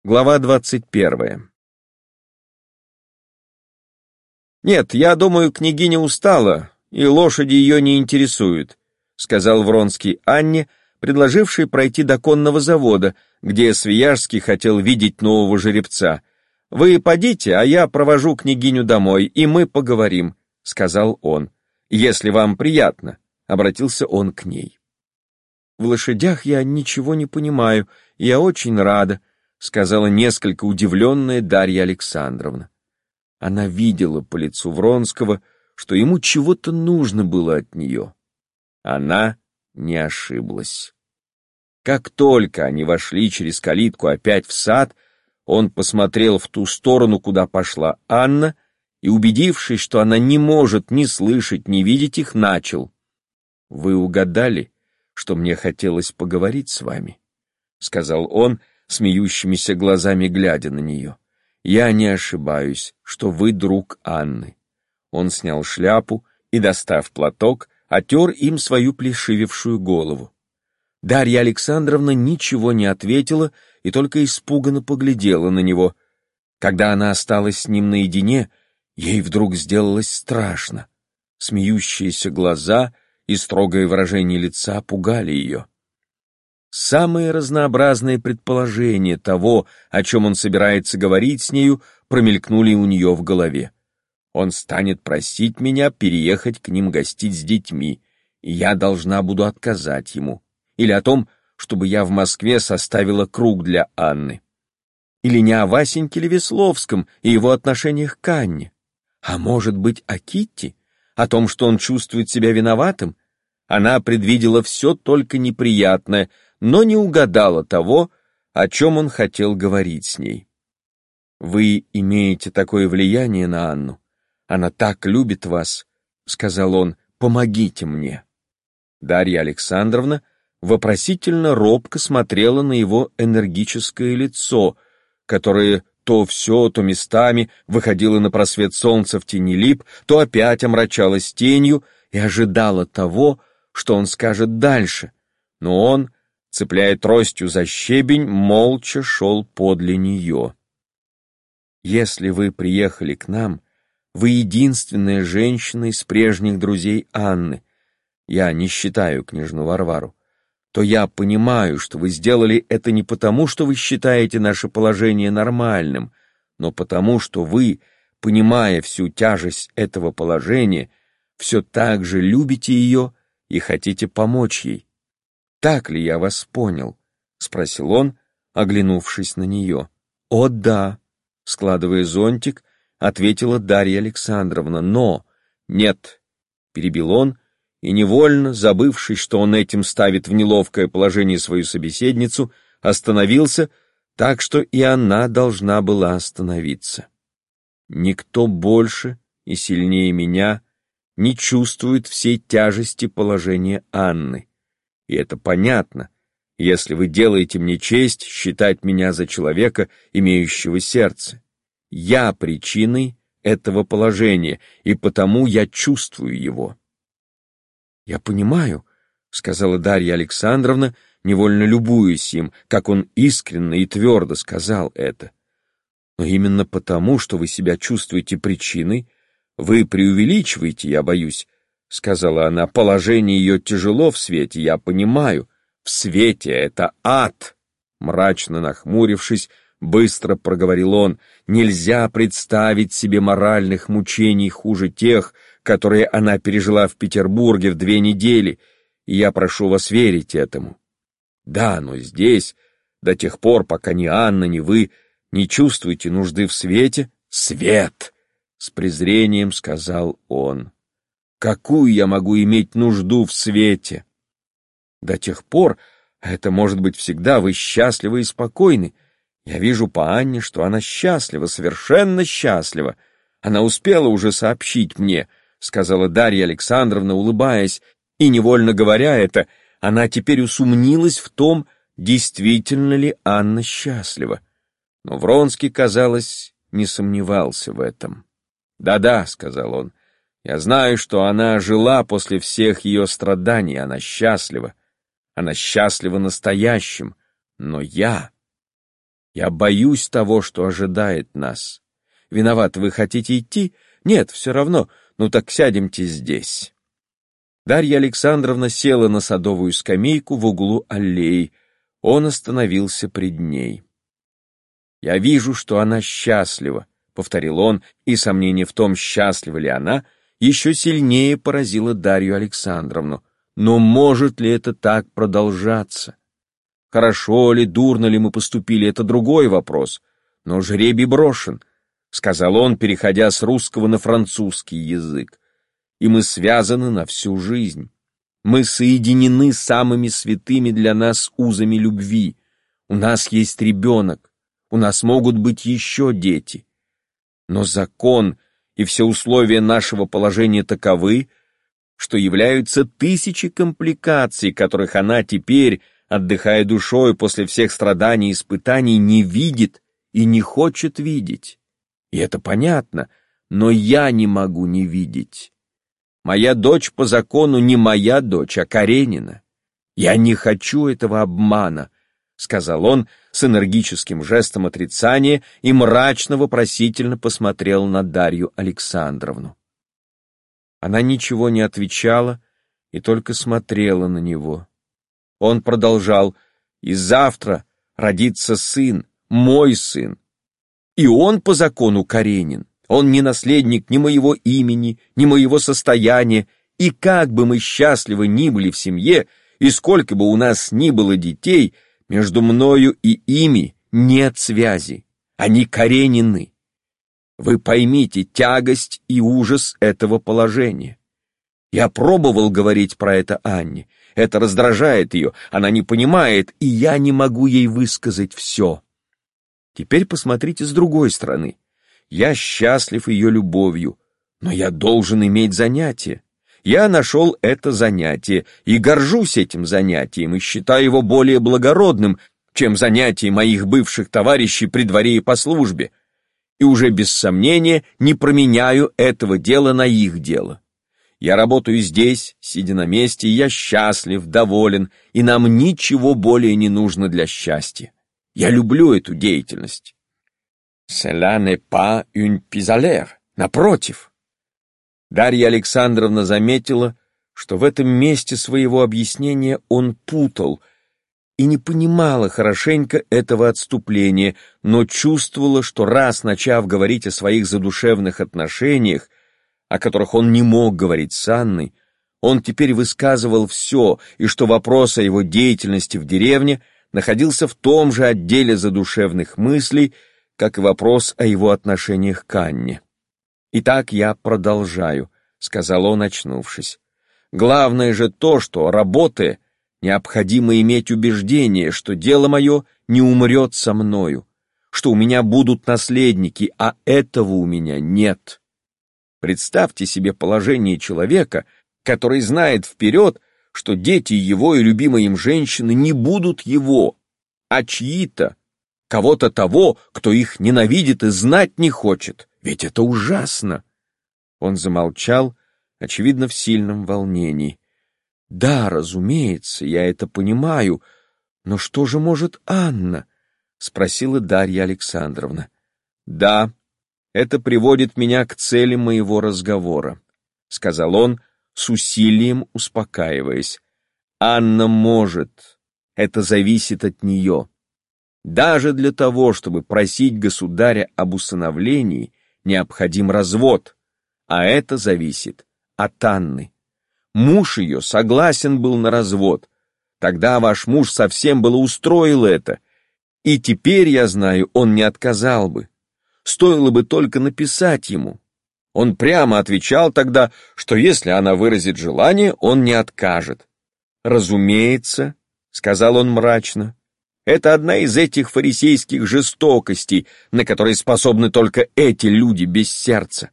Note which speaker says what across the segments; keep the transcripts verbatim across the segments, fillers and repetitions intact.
Speaker 1: Глава двадцать первая. «Нет, я думаю, княгиня устала, и лошади ее не интересуют», сказал Вронский Анне, предложившей пройти до конного завода, где Свияжский хотел видеть нового жеребца. «Вы подите, а я провожу княгиню домой, и мы поговорим», сказал он. «Если вам приятно», обратился он к ней. «В лошадях я ничего не понимаю, и я очень рада», сказала несколько удивленная Дарья Александровна. Она видела по лицу Вронского, что ему чего-то нужно было от нее. Она не ошиблась. Как только они вошли через калитку опять в сад, он посмотрел в ту сторону, куда пошла Анна, и, убедившись, что она не может ни слышать, ни видеть их, начал. «Вы угадали, что мне хотелось поговорить с вами?» — сказал он, смеющимися глазами глядя на нее. «Я не ошибаюсь, что вы друг Анны». Он снял шляпу и, достав платок, отер им свою плешивевшую голову. Дарья Александровна ничего не ответила и только испуганно поглядела на него. Когда она осталась с ним наедине, ей вдруг сделалось страшно. Смеющиеся глаза и строгое выражение лица пугали ее. Самые разнообразные предположения того, о чем он собирается говорить с нею, промелькнули у нее в голове. Он станет просить меня переехать к ним гостить с детьми, и я должна буду отказать ему. Или о том, чтобы я в Москве составила круг для Анны. Или не о Васеньке Левесловском и его отношениях к Анне. А может быть, о Китти? О том, что он чувствует себя виноватым? Она предвидела все только неприятное, но не угадала того, о чем он хотел говорить с ней. «Вы имеете такое влияние на Анну. Она так любит вас», — сказал он, — «помогите мне». Дарья Александровна вопросительно робко смотрела на его энергическое лицо, которое то все, то местами выходило на просвет солнца в тени лип, то опять омрачалось тенью и ожидала того, что он скажет дальше, но он, цепляя тростью за щебень, молча шел подле нее. «Если вы приехали к нам, вы единственная женщина из прежних друзей Анны, я не считаю княжну Варвару, то я понимаю, что вы сделали это не потому, что вы считаете наше положение нормальным, но потому, что вы, понимая всю тяжесть этого положения, все так же любите ее и хотите помочь ей. Так ли я вас понял?» — спросил он, оглянувшись на нее. «О, да», — складывая зонтик, ответила Дарья Александровна, «но...» «Нет», — перебил он, и невольно, забывшись, что он этим ставит в неловкое положение свою собеседницу, остановился, так что и она должна была остановиться. «Никто больше и сильнее меня не чувствует всей тяжести положения Анны. И это понятно, если вы делаете мне честь считать меня за человека, имеющего сердце. Я причиной этого положения, и потому я чувствую его». «Я понимаю», — сказала Дарья Александровна, невольно любуясь им, как он искренне и твердо сказал это. «Но именно потому, что вы себя чувствуете причиной, вы преувеличиваете, я боюсь», — сказала она. «Положение ее тяжело в свете, я понимаю. В свете это ад!» Мрачно нахмурившись, быстро проговорил он. «Нельзя представить себе моральных мучений хуже тех, которые она пережила в Петербурге в две недели, и я прошу вас верить этому. Да, но здесь, до тех пор, пока ни Анна, ни вы не чувствуете нужды в свете, свет!» С презрением сказал он. «Какую я могу иметь нужду в свете? До тех пор, а это может быть всегда, вы счастливы и спокойны. Я вижу по Анне, что она счастлива, совершенно счастлива. Она успела уже сообщить мне», — сказала Дарья Александровна, улыбаясь, и, невольно говоря это, она теперь усомнилась в том, действительно ли Анна счастлива. Но Вронский, казалось, не сомневался в этом. «Да-да», — сказал он, — «я знаю, что она жила после всех ее страданий, она счастлива. Она счастлива настоящим, но я...» Я боюсь того, что ожидает нас. Виноват, вы хотите идти? Нет, все равно. Ну так сядемте здесь. Дарья Александровна села на садовую скамейку в углу аллеи. Он остановился пред ней. «Я вижу, что она счастлива», — повторил он, и сомнение в том, счастлива ли она, еще сильнее поразило Дарью Александровну. Но может ли это так продолжаться? Хорошо ли, дурно ли мы поступили, это другой вопрос. Но жребий брошен, — сказал он, переходя с русского на французский язык. И мы связаны на всю жизнь. Мы соединены самыми святыми для нас узами любви. У нас есть ребенок, у нас могут быть еще дети. Но закон и все условия нашего положения таковы, что являются тысячи компликаций, которых она теперь, отдыхая душой после всех страданий и испытаний, не видит и не хочет видеть. И это понятно, но я не могу не видеть. Моя дочь по закону не моя дочь, а Каренина. Я не хочу этого обмана, — сказал он с энергическим жестом отрицания и мрачно-вопросительно посмотрел на Дарью Александровну. Она ничего не отвечала и только смотрела на него. Он продолжал: «И завтра родится сын, мой сын. И он по закону Каренин. Он не наследник ни моего имени, ни моего состояния, и как бы мы счастливы ни были в семье, и сколько бы у нас ни было детей, между мною и ими нет связи. Они Каренины. Вы поймите тягость и ужас этого положения. Я пробовал говорить про это Анне. Это раздражает ее, она не понимает, и я не могу ей высказать все. Теперь посмотрите с другой стороны. Я счастлив ее любовью, но я должен иметь занятие. Я нашел это занятие и горжусь этим занятием и считаю его более благородным, чем занятие моих бывших товарищей при дворе и по службе, и уже без сомнения не променяю этого дела на их дело. Я работаю здесь, сидя на месте, и я счастлив, доволен, и нам ничего более не нужно для счастья. Я люблю эту деятельность. Cela n'est pas une pis-aller. Напротив. Дарья Александровна заметила, что в этом месте своего объяснения он путал и не понимала хорошенько этого отступления, но чувствовала, что раз начав говорить о своих задушевных отношениях, о которых он не мог говорить с Анной, он теперь высказывал все, и что вопрос о его деятельности в деревне находился в том же отделе задушевных мыслей, как и вопрос о его отношениях к Анне. «Итак, я продолжаю», — сказал он, очнувшись. «Главное же то, что, работая, необходимо иметь убеждение, что дело мое не умрет со мною, что у меня будут наследники, а этого у меня нет. Представьте себе положение человека, который знает вперед, что дети его и любимые им женщины не будут его, а чьи-то, кого-то того, кто их ненавидит и знать не хочет. Ведь это ужасно!» Он замолчал, очевидно, в сильном волнении. «Да, разумеется, я это понимаю, но что же может Анна?» — спросила Дарья Александровна. «Да, это приводит меня к цели моего разговора», — сказал он, с усилием успокаиваясь. «Анна может, это зависит от нее. Даже для того, чтобы просить государя об усыновлении, необходим развод, а это зависит от Анны. Муж ее согласен был на развод. Тогда ваш муж совсем было устроил это, и теперь, я знаю, он не отказал бы. Стоило бы только написать ему. Он прямо отвечал тогда, что если она выразит желание, он не откажет. «Разумеется», — сказал он мрачно, — «это одна из этих фарисейских жестокостей, на которые способны только эти люди без сердца.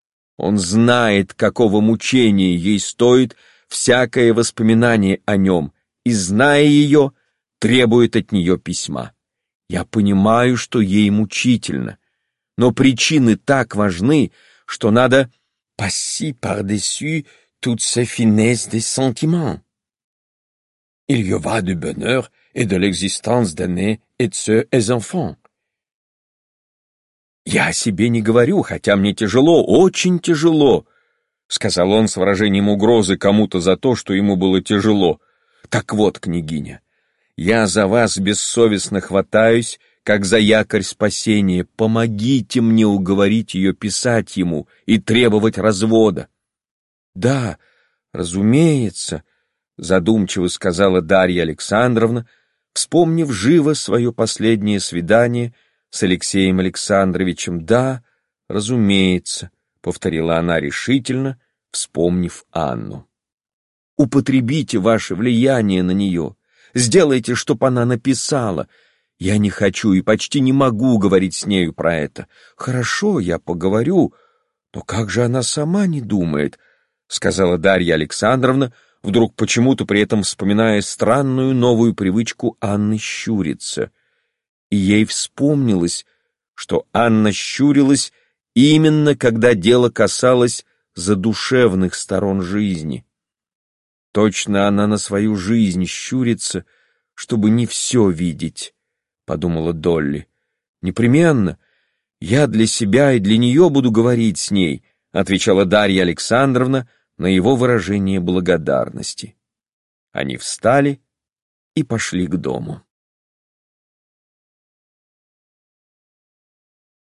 Speaker 1: Он знает, какого мучения ей стоит всякое воспоминание о нем, и, зная ее, требует от нее письма. Я понимаю, что ей мучительно, но причины так важны, что надо passer par-dessus toute cette finesse des sentiments. Il y va du bonheur et de l'existence d'aînés et de ceux et enfants. «Я о себе не говорю, хотя мне тяжело, очень тяжело», — сказал он с выражением угрозы кому-то за то, что ему было тяжело. «Так вот, княгиня, я за вас бессовестно хватаюсь, как за якорь спасения. Помогите мне уговорить ее писать ему и требовать развода». «Да, разумеется», — задумчиво сказала Дарья Александровна, вспомнив живо свое последнее свидание с Алексеем Александровичем. «Да, разумеется», — повторила она решительно, вспомнив Анну. «Употребите ваше влияние на нее, сделайте, чтоб она написала. Я не хочу и почти не могу говорить с нею про это. Хорошо, я поговорю, но как же она сама не думает?» — сказала Дарья Александровна, вдруг почему-то при этом вспоминая странную новую привычку Анны щуриться. И ей вспомнилось, что Анна щурилась именно когда дело касалось задушевных сторон жизни. «Точно она на свою жизнь щурится, чтобы не все видеть», — подумала Долли. «Непременно. Я для себя и для нее буду говорить с ней», — отвечала Дарья Александровна на его выражение благодарности. Они встали и пошли к дому.